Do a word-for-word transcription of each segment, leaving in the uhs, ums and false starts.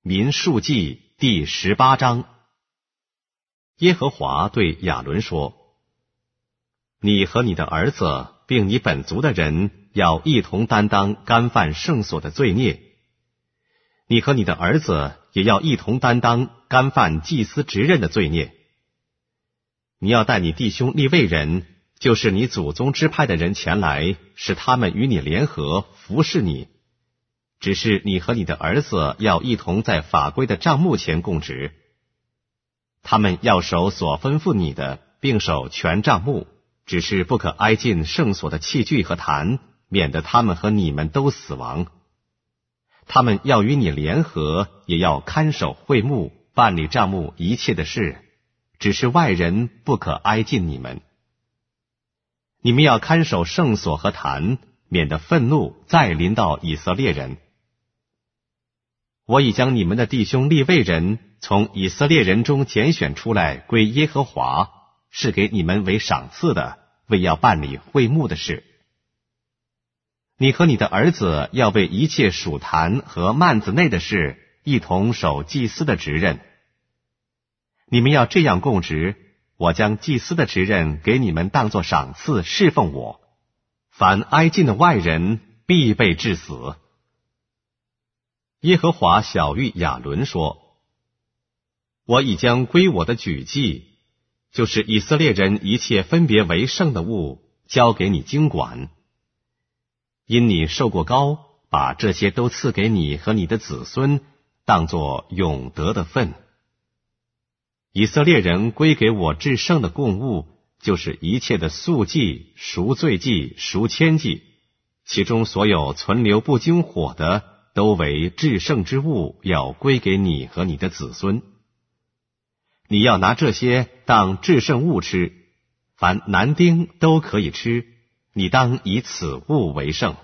民数记第十八章。耶和华对亚伦说：你和你的儿子，并你本族的人，要一同担当干犯圣所的罪孽。你和你的儿子也要一同担当干犯祭司职任的罪孽。你要带你弟兄利未人，就是你祖宗支派的人前来，使他们与你联合，服侍你。只是你和你的儿子要一同在法规的帐幕前供职。他们要守所吩咐你的，并守全帐幕，只是不可挨近圣所的器具和坛，免得他们和你们都死亡。他们要与你联合，也要看守会幕，办理帐幕一切的事，只是外人不可挨近你们。你们要看守圣所和坛，免得愤怒再临到以色列人。我已将你们的弟兄利未人从以色列人中拣选出来，归耶和华，是给你们为赏赐的，为要办理会幕的事。你和你的儿子要为一切属坛和幔子内的事，一同守祭司的职任。你们要这样供职，我将祭司的职任给你们当作赏赐，侍奉我。凡挨近的外人，必被治死。耶和华晓谕亚伦说：我已将归我的举祭，就是以色列人一切分别为圣的物，交给你经管。因你受过膏，把这些都赐给你和你的子孙，当作永得的份。以色列人归给我至圣的供物，就是一切的素祭、赎罪祭、赎愆祭，其中所有存留不经火的，都为至圣之物，要归给你和你的子孙。你要拿这些当至圣物吃，凡男丁都可以吃，你当以此物为圣。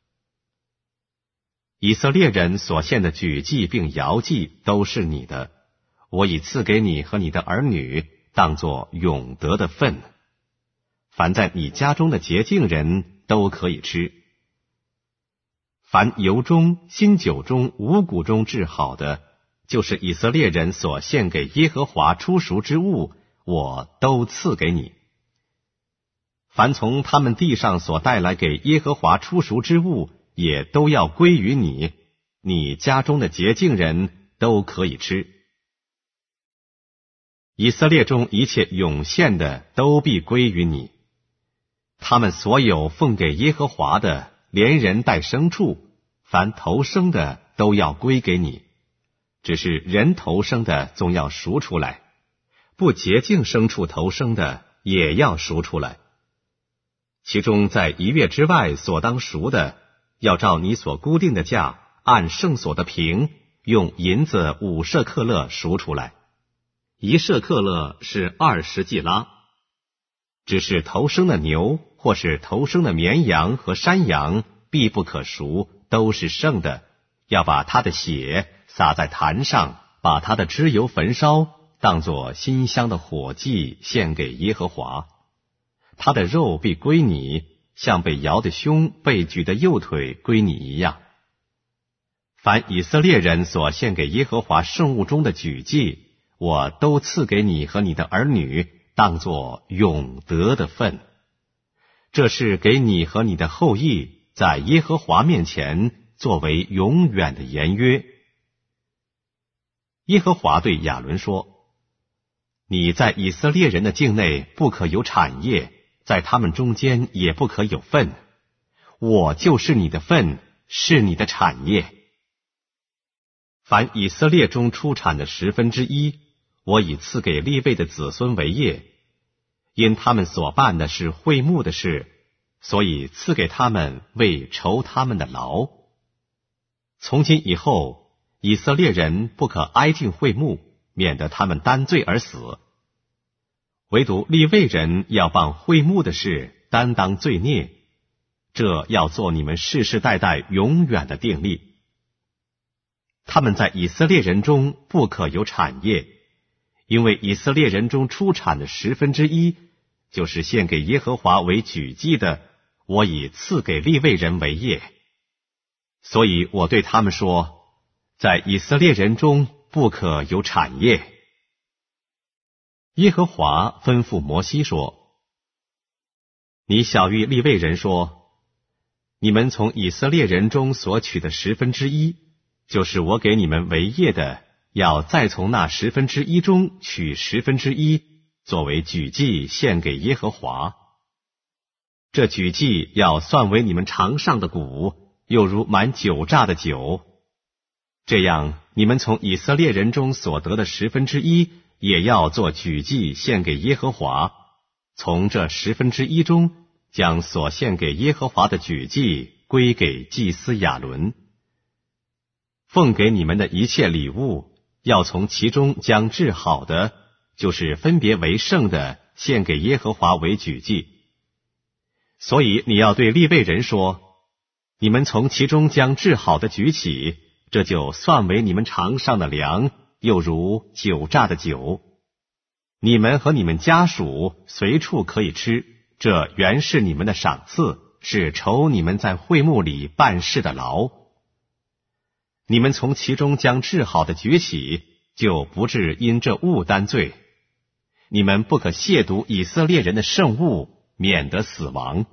以色列人所献的举祭并摇祭都是你的，我已赐给你和你的儿女，当作永得的份。凡在你家中的洁净人都可以吃。凡油中、新酒中、五谷中制好的，就是以色列人所献给耶和华初熟之物，我都赐给你。凡从他们地上所带来给耶和华初熟之物，也都要归于你，你家中的洁净人都可以吃。以色列中一切涌现的都必归于你。他们所有奉给耶和华的，连人带牲畜，凡头生的都要归给你。只是人头生的总要赎出来，不洁净牲畜头生的也要赎出来。其中在一月之外所当赎的，要照你所固定的价，按圣所的平，用银子五舍克勒赎出来。一舍克勒是二十季拉。只是头生的牛，或是头生的绵羊和山羊，必不可赎，都是圣的，要把它的血洒在坛上，把它的脂油焚烧，当作馨香的火祭献给耶和华。它的肉必归你，像被摇的胸、被举的右腿归你一样。凡以色列人所献给耶和华圣物中的举祭，我都赐给你和你的儿女，当作永得的份。这是给你和你的后裔在耶和华面前作为永远的言约。耶和华对亚伦说：你在以色列人的境内不可有产业，在他们中间也不可有份。我就是你的份，是你的产业。凡以色列中出产的十分之一，我已赐给利未的子孙为业，因他们所办的是会幕的事，所以赐给他们为酬他们的劳。从今以后，以色列人不可挨近会幕，免得他们担罪而死。唯独利未人要办会幕的事，担当罪孽，这要做你们世世代代永远的定例。他们在以色列人中不可有产业，因为以色列人中出产的十分之一，就是献给耶和华为举祭的，我已赐给利未人为业。所以我对他们说： 在以色列人中不可有产业。耶和华吩咐摩西说：你晓谕利未人说，你们从以色列人中所取的十分之一，就是我给你们为业的，要再从那十分之一中取十分之一，作为举祭献给耶和华。这举祭要算为你们尝上的谷，又如满酒榨的酒。这样，你们从以色列人中所得的十分之一，也要做举祭献给耶和华。从这十分之一中，将所献给耶和华的举祭归给祭司亚伦。奉给你们的一切礼物，要从其中将治好的，就是分别为圣的，献给耶和华为举祭。所以你要对利未人说，你们从其中将治好的举起，这就算为你们尝上的粮，又如酒榨的酒。你们和你们家属随处可以吃，这原是你们的赏赐，是酬你们在会幕里办事的劳。你们从其中将治好的举起，就不致因这物担罪。你们不可亵渎以色列人的圣物，免得死亡。